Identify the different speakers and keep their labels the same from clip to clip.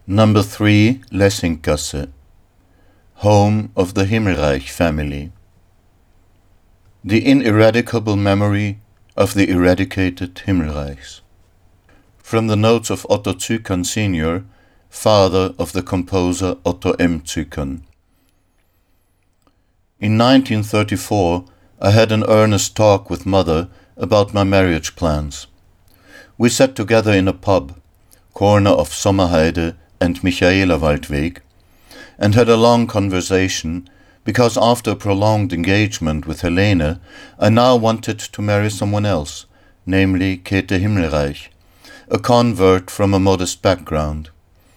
Speaker 1: Number 3, Lessinggasse, home of the Himmelreich family. The ineradicable memory of the eradicated Himmelreichs. From the notes of Otto Zykan Sr., father of the composer Otto M. Zykan. In 1934, I had an earnest talk with mother about my marriage plans. We sat together in a pub, corner of Sommerheide and Michaelerwaldweg, and had a long conversation, because after a prolonged engagement with Helene, I now wanted to marry someone else, namely Käthe Himmelreich, a convert from a modest background.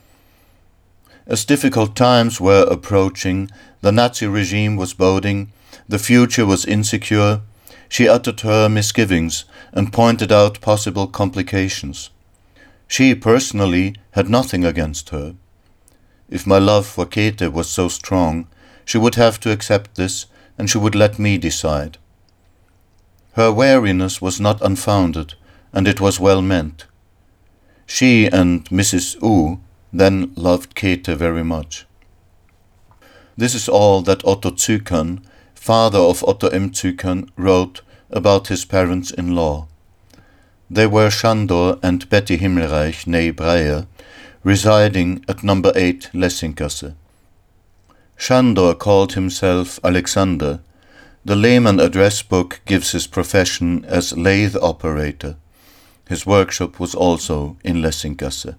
Speaker 1: As difficult times were approaching, the Nazi regime was boding, the future was insecure, she uttered her misgivings and pointed out possible complications. She personally had nothing against her. If my love for Käthe was so strong, she would have to accept this, and she would let me decide. Her wariness was not unfounded, and it was well meant. She and Mrs. U then loved Käthe very much. This is all that Otto Zykan, father of Otto M. Zykan, wrote about his parents-in-law. They were Sándor and Betty Himmelreich, née Breyer, residing at number 8 Lessinggasse. Sándor called himself Alexander. The Lehmann address book gives his profession as lathe operator. His workshop was also in Lessinggasse.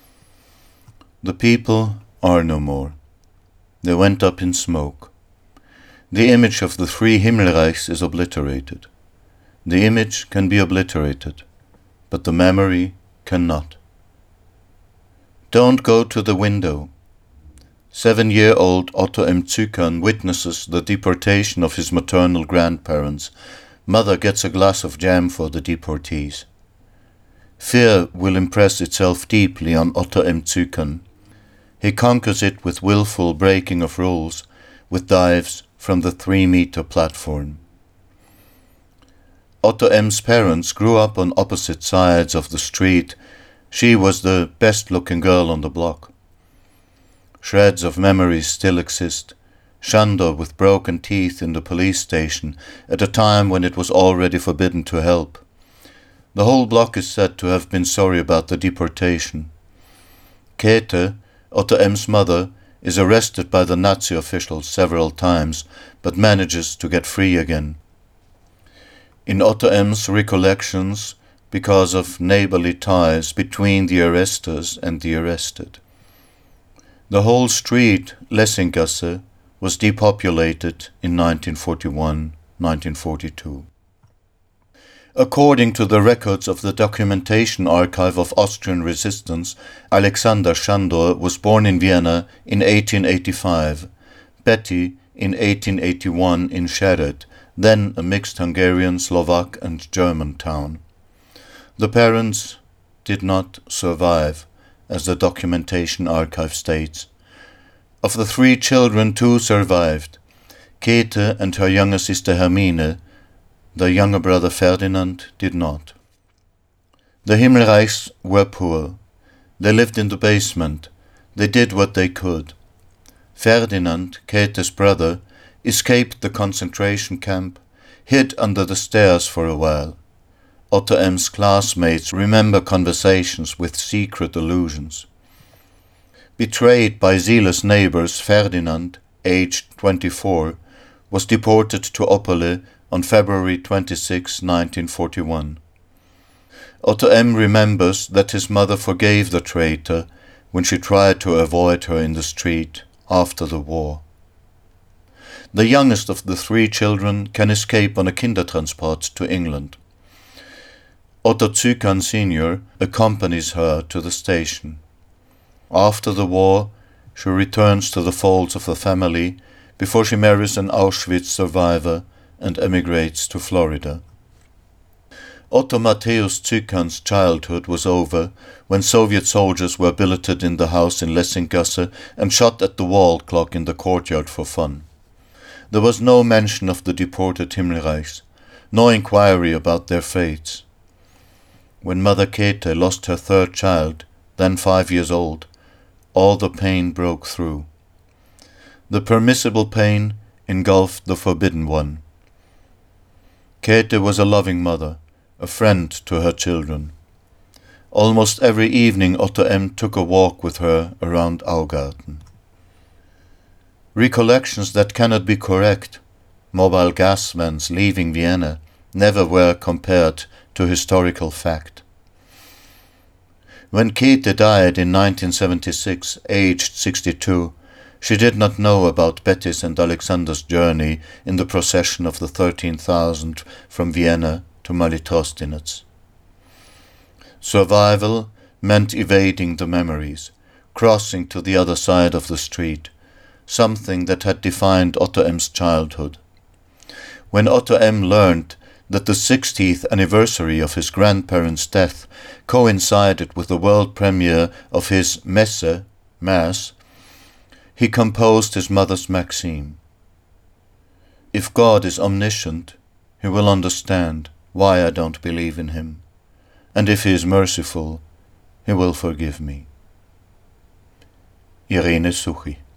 Speaker 1: The people are no more. They went up in smoke. The image of the three Himmelreichs is obliterated. The image can be obliterated, but the memory cannot. Don't go to the window. 7-year-old Otto M. Zykan witnesses the deportation of his maternal grandparents. Mother gets a glass of jam for the deportees. Fear will impress itself deeply on Otto M. Zykan. He conquers it with willful breaking of rules, with dives from the 3-meter platform. Otto M.'s parents grew up on opposite sides of the street. She was the best-looking girl on the block. Shreds of memories still exist. Sándor with broken teeth in the police station at a time when it was already forbidden to help. The whole block is said to have been sorry about the deportation. Käthe, Otto M.'s mother, is arrested by the Nazi officials several times, but manages to get free again. In Otto M.'s recollections, because of neighborly ties between the arresters and the arrested. The whole street, Lessinggasse, was depopulated in 1941-1942. According to the records of the Documentation Archive of Austrian Resistance, Alexander Sándor was born in Vienna in 1885, Betty in 1881 in Sereď, then a mixed Hungarian, Slovak and German town. The parents did not survive, as the Documentation Archive states. Of the 3 children, 2 survived, Käthe and her younger sister Hermine. The younger brother Ferdinand did not. The Himmelreichs were poor. They lived in the basement. They did what they could. Ferdinand, Käthe's brother, escaped the concentration camp, hid under the stairs for a while. Otto M.'s classmates remember conversations with secret allusions. Betrayed by zealous neighbors, Ferdinand, aged 24, was deported to Opole on February 26, 1941. Otto M. remembers that his mother forgave the traitor when she tried to avoid her in the street after the war. The youngest of the 3 children can escape on a Kindertransport to England. Otto Zykan Sr. accompanies her to the station. After the war, she returns to the folds of the family before she marries an Auschwitz survivor and emigrates to Florida. Otto Matthäus Zykan's childhood was over when Soviet soldiers were billeted in the house in Lessinggasse and shot at the wall clock in the courtyard for fun. There was no mention of the deported Himmelreichs, no inquiry about their fates. When Mother Käthe lost her 3rd child, then 5 years old, all the pain broke through. The permissible pain engulfed the forbidden one. Käthe was a loving mother, a friend to her children. Almost every evening Otto M. took a walk with her around Augarten. Recollections that cannot be correct, mobile gas vans leaving Vienna, never were compared to historical fact. When Käthe died in 1976, aged 62, she did not know about Betty's and Alexander's journey in the procession of the 13,000 from Vienna to Malý-Trostinec. Survival meant evading the memories, crossing to the other side of the street, something that had defined Otto M.'s childhood. When Otto M. learned that the 60th anniversary of his grandparents' death coincided with the world premiere of his Messe, Mass, he composed his mother's maxim. If God is omniscient, he will understand why I don't believe in him, and if he is merciful, he will forgive me. Irene Suchi.